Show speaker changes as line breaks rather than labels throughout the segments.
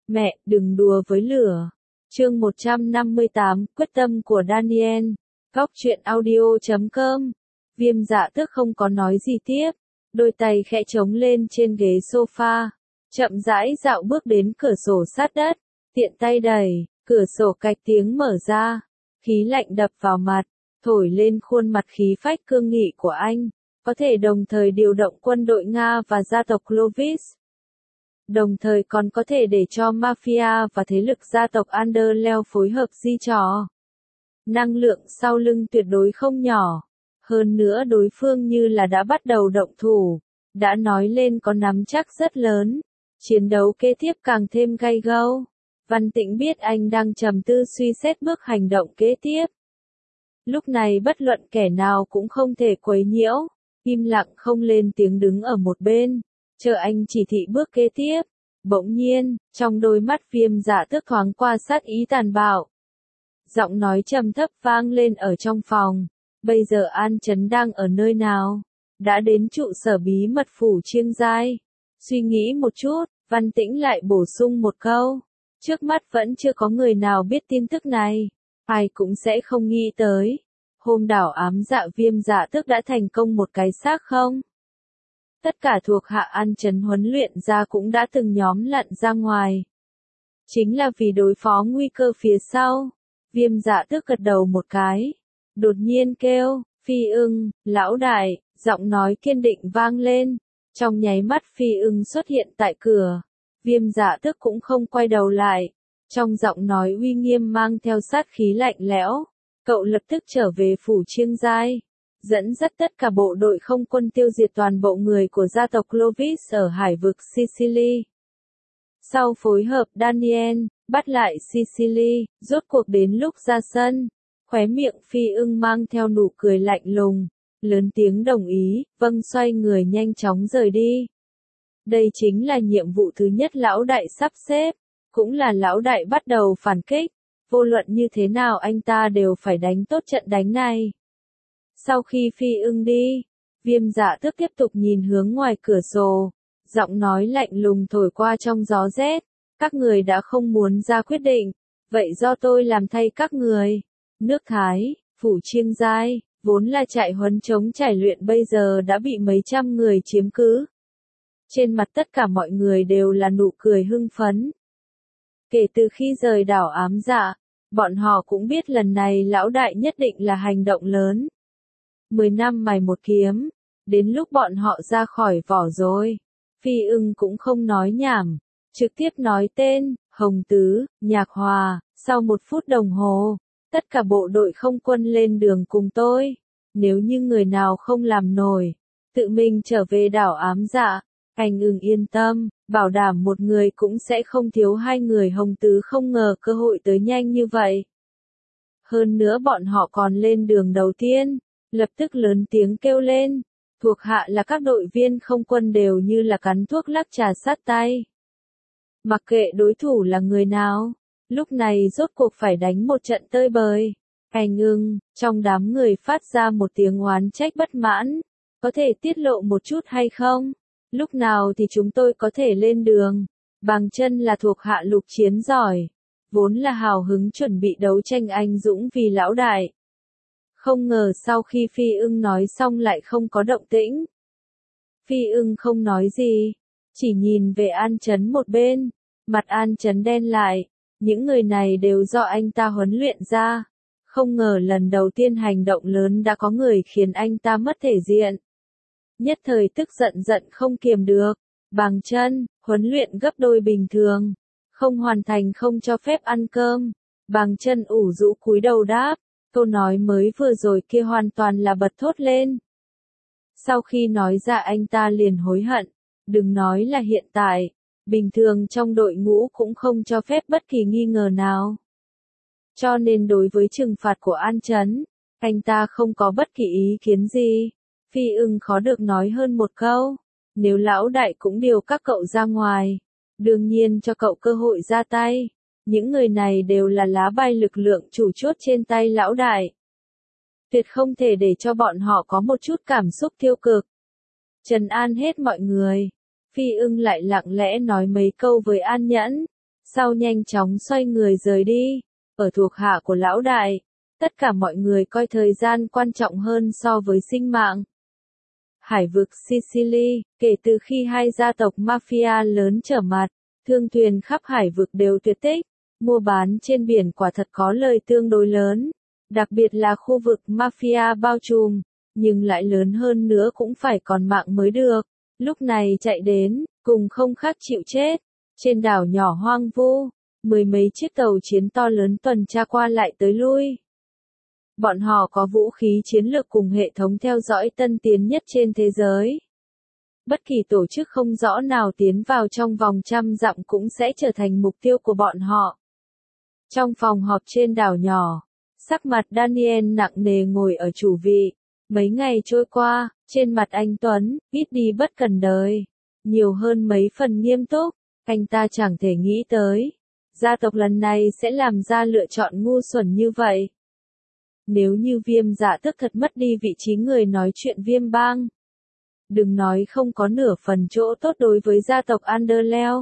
Mẹ, đừng đùa với lửa. Chương 158, quyết tâm của Daniel. Góc truyện audio.com. Viêm Dạ Tước không có nói gì tiếp, đôi tay khẽ chống lên trên ghế sofa, chậm rãi dạo bước đến cửa sổ sát đất, tiện tay đẩy, cửa sổ cạch tiếng mở ra, khí lạnh đập vào mặt, thổi lên khuôn mặt khí phách cương nghị của anh, có thể đồng thời điều động quân đội Nga và gia tộc Clovis. Đồng thời còn có thể để cho mafia và thế lực gia tộc Underleo phối hợp di trò. Năng lượng sau lưng tuyệt đối không nhỏ. Hơn nữa đối phương như là đã bắt đầu động thủ, đã nói lên có nắm chắc rất lớn. Chiến đấu kế tiếp càng thêm gay go. Văn Tĩnh biết anh đang trầm tư suy xét bước hành động kế tiếp. Lúc này bất luận kẻ nào cũng không thể quấy nhiễu, im lặng không lên tiếng đứng ở một bên, chờ anh chỉ thị bước kế tiếp. Bỗng nhiên, trong đôi mắt Viêm Dạ Tước thoáng qua sát ý tàn bạo. Giọng nói trầm thấp vang lên ở trong phòng. Bây giờ An Chấn đang ở nơi nào? Đã đến trụ sở bí mật phủ Chiêng Giai. Suy nghĩ một chút, Văn Tĩnh lại bổ sung một câu. Trước mắt vẫn chưa có người nào biết tin tức này. Ai cũng sẽ không nghĩ tới. Hôm đảo ám dạ Viêm Dạ Tước đã thành công một cái xác không? Tất cả thuộc hạ An Chấn huấn luyện ra cũng đã từng nhóm lặn ra ngoài. Chính là vì đối phó nguy cơ phía sau. Viêm Dạ Tước gật đầu một cái. Đột nhiên kêu, Phi Ưng, lão đại, giọng nói kiên định vang lên. Trong nháy mắt Phi Ưng xuất hiện tại cửa. Viêm Dạ Tước cũng không quay đầu lại. Trong giọng nói uy nghiêm mang theo sát khí lạnh lẽo. Cậu lập tức trở về phủ Chiêng Giai. Dẫn dắt tất cả bộ đội không quân tiêu diệt toàn bộ người của gia tộc Clovis ở hải vực Sicily. Sau phối hợp Daniel, bắt lại Sicily, rốt cuộc đến lúc ra sân. Khóe miệng Phi Ưng mang theo nụ cười lạnh lùng, lớn tiếng đồng ý, vâng xoay người nhanh chóng rời đi. Đây chính là nhiệm vụ thứ nhất lão đại sắp xếp, cũng là lão đại bắt đầu phản kích, vô luận như thế nào anh ta đều phải đánh tốt trận đánh này. Sau khi Phi Ưng đi, Viêm Dạ Tước tiếp tục nhìn hướng ngoài cửa sổ, giọng nói lạnh lùng thổi qua trong gió rét, các người đã không muốn ra quyết định, vậy do tôi làm thay các người. Nước Thái, phủ Chiêng Giai, vốn là trại huấn chống trải luyện bây giờ đã bị mấy trăm người chiếm cứ. Trên mặt tất cả mọi người đều là nụ cười hưng phấn. Kể từ khi rời đảo ám dạ, bọn họ cũng biết lần này lão đại nhất định là hành động lớn. 10 năm mài một kiếm, đến lúc bọn họ ra khỏi vỏ rồi. Phi Ưng cũng không nói nhảm, trực tiếp nói tên, Hồng Tứ, Nhạc Hòa, sau 1 phút đồng hồ. Tất cả bộ đội không quân lên đường cùng tôi. Nếu như người nào không làm nổi, tự mình trở về đảo ám dạ. Anh Ưng yên tâm, bảo đảm một người cũng sẽ không thiếu 2 người. Hồng Tứ không ngờ cơ hội tới nhanh như vậy. Hơn nữa bọn họ còn lên đường đầu tiên, lập tức lớn tiếng kêu lên. Thuộc hạ là các đội viên không quân đều như là cắn thuốc lắc trà sát tay. Mặc kệ đối thủ là người nào. Lúc này rốt cuộc phải đánh một trận tơi bời. Anh Ưng, trong đám người phát ra một tiếng oán trách bất mãn. Có thể tiết lộ một chút hay không? Lúc nào thì chúng tôi có thể lên đường? Bàng Chân là thuộc hạ lục chiến giỏi. Vốn là hào hứng chuẩn bị đấu tranh anh dũng vì lão đại. Không ngờ sau khi Phi Ưng nói xong lại không có động tĩnh. Phi Ưng không nói gì. Chỉ nhìn về An Chấn một bên. Mặt An Chấn đen lại. Những người này đều do anh ta huấn luyện ra. Không ngờ lần đầu tiên hành động lớn đã có người khiến anh ta mất thể diện. Nhất thời tức giận không kiềm được. Bàng Chân, huấn luyện gấp đôi bình thường. Không hoàn thành không cho phép ăn cơm. Bàng Chân ủ rũ cúi đầu đáp. Câu nói mới vừa rồi kia hoàn toàn là bật thốt lên. Sau khi nói ra anh ta liền hối hận. Đừng nói là hiện tại. Bình thường trong đội ngũ cũng không cho phép bất kỳ nghi ngờ nào. Cho nên đối với trừng phạt của An Chấn, anh ta không có bất kỳ ý kiến gì. Phi Ưng khó được nói hơn một câu. Nếu lão đại cũng điều các cậu ra ngoài, đương nhiên cho cậu cơ hội ra tay. Những người này đều là lá bài lực lượng chủ chốt trên tay lão đại. Tuyệt không thể để cho bọn họ có một chút cảm xúc tiêu cực. Trấn an hết mọi người. Phi Ưng lại lặng lẽ nói mấy câu với An Nhẫn. sau nhanh chóng xoay người rời đi. Ở thuộc hạ của lão đại, tất cả mọi người coi thời gian quan trọng hơn so với sinh mạng. Hải vực Sicily, kể từ khi hai gia tộc mafia lớn trở mặt, thương thuyền khắp hải vực đều tuyệt tích, mua bán trên biển quả thật có lời tương đối lớn, đặc biệt là khu vực mafia bao trùm, nhưng lại lớn hơn nữa cũng phải còn mạng mới được. Lúc này chạy đến, cùng không khác chịu chết. Trên đảo nhỏ hoang vu, mười mấy chiếc tàu chiến to lớn tuần tra qua lại tới lui. Bọn họ có vũ khí chiến lược cùng hệ thống theo dõi tân tiến nhất trên thế giới. Bất kỳ tổ chức không rõ nào tiến vào trong vòng 100 dặm cũng sẽ trở thành mục tiêu của bọn họ. Trong phòng họp trên đảo nhỏ, sắc mặt Daniel nặng nề ngồi ở chủ vị. Mấy ngày trôi qua, trên mặt anh Tuấn, ít đi bất cần đời. Nhiều hơn mấy phần nghiêm túc, anh ta chẳng thể nghĩ tới. Gia tộc lần này sẽ làm ra lựa chọn ngu xuẩn như vậy. Nếu như Viêm Dạ Tước thật mất đi vị trí người nói chuyện Viêm Bang. Đừng nói không có nửa phần chỗ tốt đối với gia tộc Anderlecht.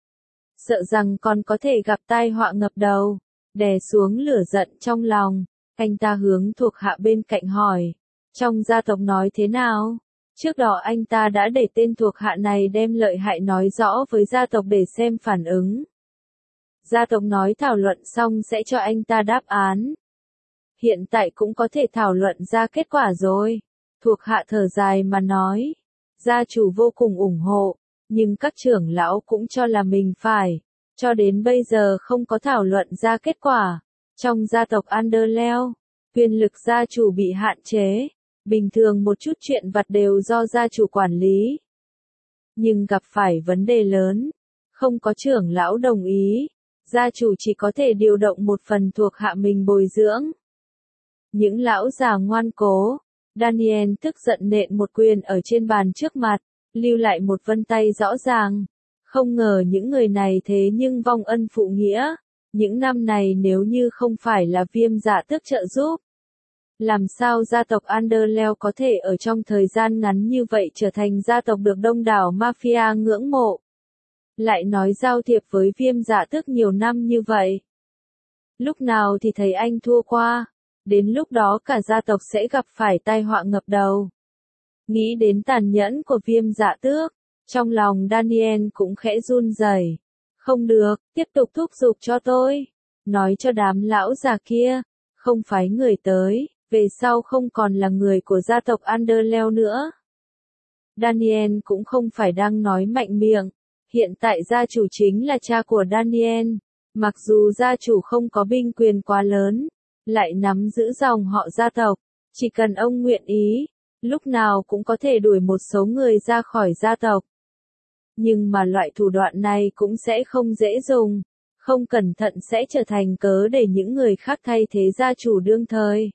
Sợ rằng còn có thể gặp tai họa ngập đầu. Đè xuống lửa giận trong lòng, anh ta hướng thuộc hạ bên cạnh hỏi. Trong gia tộc nói thế nào? Trước đó anh ta đã để tên thuộc hạ này đem lợi hại nói rõ với gia tộc để xem phản ứng. Gia tộc nói thảo luận xong sẽ cho anh ta đáp án. Hiện tại cũng có thể thảo luận ra kết quả rồi. Thuộc hạ thở dài mà nói. Gia chủ vô cùng ủng hộ, nhưng các trưởng lão cũng cho là mình phải. Cho đến bây giờ không có thảo luận ra kết quả. Trong gia tộc Anderlecht, quyền lực gia chủ bị hạn chế. Bình thường một chút chuyện vặt đều do gia chủ quản lý. Nhưng gặp phải vấn đề lớn, không có trưởng lão đồng ý, gia chủ chỉ có thể điều động một phần thuộc hạ mình bồi dưỡng. Những lão già ngoan cố, Daniel tức giận nện một quyền ở trên bàn trước mặt, lưu lại một vân tay rõ ràng. Không ngờ những người này thế nhưng vong ân phụ nghĩa. Những năm này nếu như không phải là Viêm Dạ Tước trợ giúp, làm sao gia tộc Anderlecht có thể ở trong thời gian ngắn như vậy trở thành gia tộc được đông đảo mafia ngưỡng mộ? Lại nói giao thiệp với Viêm Dạ Tước nhiều năm như vậy. Lúc nào thì thấy anh thua qua, đến lúc đó cả gia tộc sẽ gặp phải tai họa ngập đầu. Nghĩ đến tàn nhẫn của Viêm Dạ Tước, trong lòng Daniel cũng khẽ run rẩy. Không được, tiếp tục thúc giục cho tôi. Nói cho đám lão già kia, không phái người tới, về sau không còn là người của gia tộc Anderlecht nữa. Daniel cũng không phải đang nói mạnh miệng. Hiện tại gia chủ chính là cha của Daniel. Mặc dù gia chủ không có binh quyền quá lớn, lại nắm giữ dòng họ gia tộc. Chỉ cần ông nguyện ý, lúc nào cũng có thể đuổi một số người ra khỏi gia tộc. Nhưng mà loại thủ đoạn này cũng sẽ không dễ dùng. Không cẩn thận sẽ trở thành cớ để những người khác thay thế gia chủ đương thời.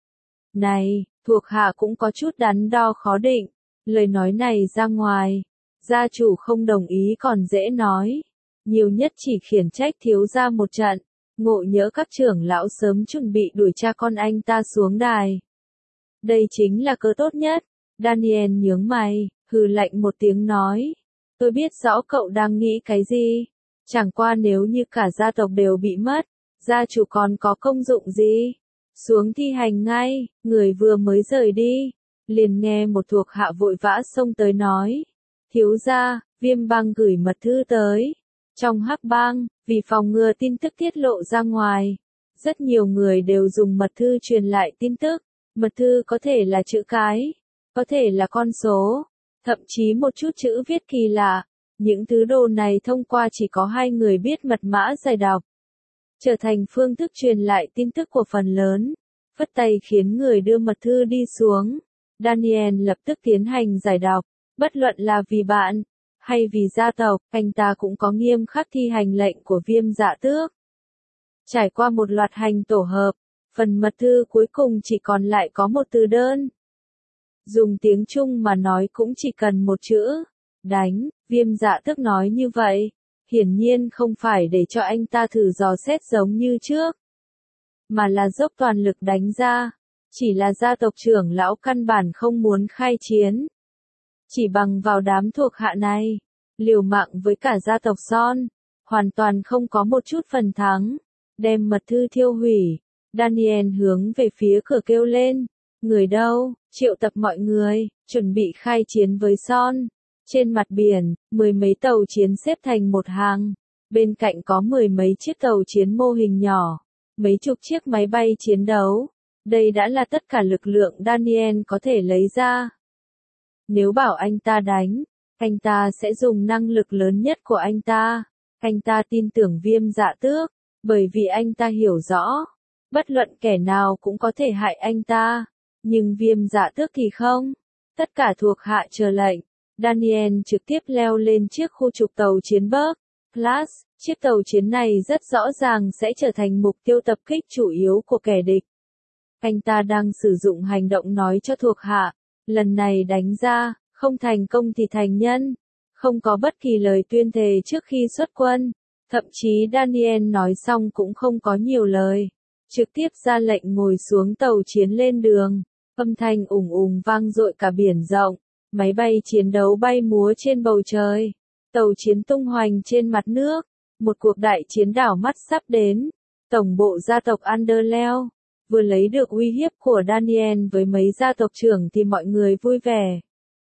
Này, thuộc hạ cũng có chút đắn đo khó định. Lời nói này ra ngoài, gia chủ không đồng ý còn dễ nói. Nhiều nhất chỉ khiển trách thiếu gia một trận. Ngộ nhỡ các trưởng lão sớm chuẩn bị đuổi cha con anh ta xuống đài. Đây chính là cớ tốt nhất. Daniel nhướng mày, hừ lạnh một tiếng nói. Tôi biết rõ cậu đang nghĩ cái gì. Chẳng qua nếu như cả gia tộc đều bị mất, gia chủ còn có công dụng gì? Xuống thi hành ngay, người vừa mới rời đi. Liền nghe một thuộc hạ vội vã xông tới nói. Thiếu gia, Viêm Bang gửi mật thư tới. Trong Hắc Bang, vì phòng ngừa tin tức tiết lộ ra ngoài, rất nhiều người đều dùng mật thư truyền lại tin tức. Mật thư có thể là chữ cái, có thể là con số, thậm chí một chút chữ viết kỳ lạ. Những thứ đồ này thông qua chỉ có 2 người biết mật mã giải đọc, trở thành phương thức truyền lại tin tức của phần lớn. Phất tay khiến người đưa mật thư đi xuống. Daniel lập tức tiến hành giải đọc, bất luận là vì bạn, hay vì gia tộc, anh ta cũng có nghiêm khắc thi hành lệnh của Viêm Dạ Tước. Trải qua một loạt hành tổ hợp, phần mật thư cuối cùng chỉ còn lại có một từ đơn. Dùng tiếng Trung mà nói cũng chỉ cần một chữ, đánh. Viêm Dạ Tước nói như vậy, hiển nhiên không phải để cho anh ta thử dò xét giống như trước, mà là dốc toàn lực đánh ra. Chỉ là gia tộc trưởng lão căn bản không muốn khai chiến. Chỉ bằng vào đám thuộc hạ này, liều mạng với cả gia tộc Son, hoàn toàn không có một chút phần thắng, đem mật thư thiêu hủy. Daniel hướng về phía cửa kêu lên, người đâu, triệu tập mọi người, chuẩn bị khai chiến với Son. Trên mặt biển, 10 mấy tàu chiến xếp thành một hàng, bên cạnh có 10 mấy chiếc tàu chiến mô hình nhỏ, mấy chục chiếc máy bay chiến đấu. Đây đã là tất cả lực lượng Daniel có thể lấy ra. Nếu bảo anh ta đánh, anh ta sẽ dùng năng lực lớn nhất của anh ta. Anh ta tin tưởng Viêm Dạ Tước, bởi vì anh ta hiểu rõ, bất luận kẻ nào cũng có thể hại anh ta, nhưng Viêm Dạ Tước thì không. Tất cả thuộc hạ chờ lệnh, Daniel trực tiếp leo lên chiếc khu trục tàu chiến Berg Class. Chiếc tàu chiến này rất rõ ràng sẽ trở thành mục tiêu tập kích chủ yếu của kẻ địch. Anh ta đang sử dụng hành động nói cho thuộc hạ, lần này đánh ra, không thành công thì thành nhân. Không có bất kỳ lời tuyên thệ trước khi xuất quân. Thậm chí Daniel nói xong cũng không có nhiều lời. Trực tiếp ra lệnh ngồi xuống tàu chiến lên đường. Âm thanh ùng ùng vang dội cả biển rộng. Máy bay chiến đấu bay múa trên bầu trời. Tàu chiến tung hoành trên mặt nước. Một cuộc đại chiến đảo mắt sắp đến. Tổng bộ gia tộc Anderleo vừa lấy được uy hiếp của Daniel với mấy gia tộc trưởng thì mọi người vui vẻ.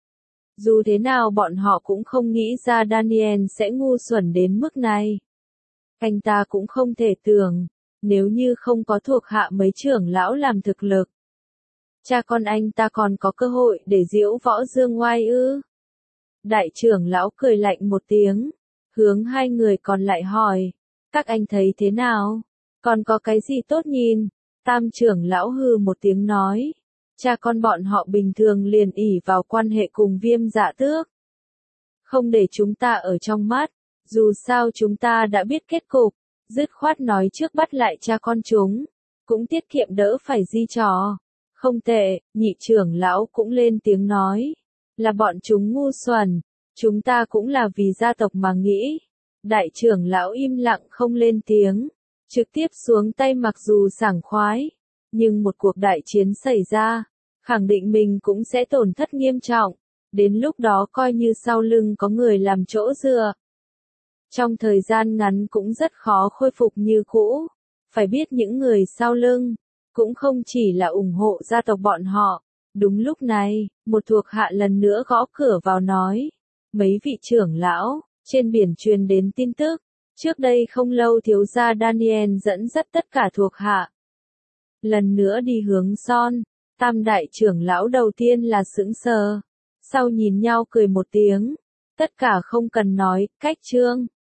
Dù thế nào bọn họ cũng không nghĩ ra Daniel sẽ ngu xuẩn đến mức này. Anh ta cũng không thể tưởng, nếu như không có thuộc hạ mấy trưởng lão làm thực lực, cha con anh ta còn có cơ hội để diễu võ dương oai ư. Đại trưởng lão cười lạnh một tiếng, hướng hai người còn lại hỏi, các anh thấy thế nào? Còn có cái gì tốt nhìn? Tam trưởng lão hừ một tiếng nói, cha con bọn họ bình thường liền ỷ vào quan hệ cùng Viêm Dạ Tước. Không để chúng ta ở trong mắt, dù sao chúng ta đã biết kết cục, dứt khoát nói trước bắt lại cha con chúng, cũng tiết kiệm đỡ phải di trò. Không tệ, nhị trưởng lão cũng lên tiếng nói, là bọn chúng ngu xuẩn, chúng ta cũng là vì gia tộc mà nghĩ. Đại trưởng lão im lặng không lên tiếng, trực tiếp xuống tay mặc dù sảng khoái, nhưng một cuộc đại chiến xảy ra, khẳng định mình cũng sẽ tổn thất nghiêm trọng, đến lúc đó coi như sau lưng có người làm chỗ dựa. Trong thời gian ngắn cũng rất khó khôi phục như cũ, phải biết những người sau lưng, cũng không chỉ là ủng hộ gia tộc bọn họ. Đúng lúc này, một thuộc hạ lần nữa gõ cửa vào nói, mấy vị trưởng lão, trên biển truyền đến tin tức, trước đây không lâu thiếu gia Daniel dẫn dắt tất cả thuộc hạ. Lần nữa đi hướng Son, tam đại trưởng lão đầu tiên là sững sờ, sau nhìn nhau cười một tiếng, tất cả không cần nói, cách trương.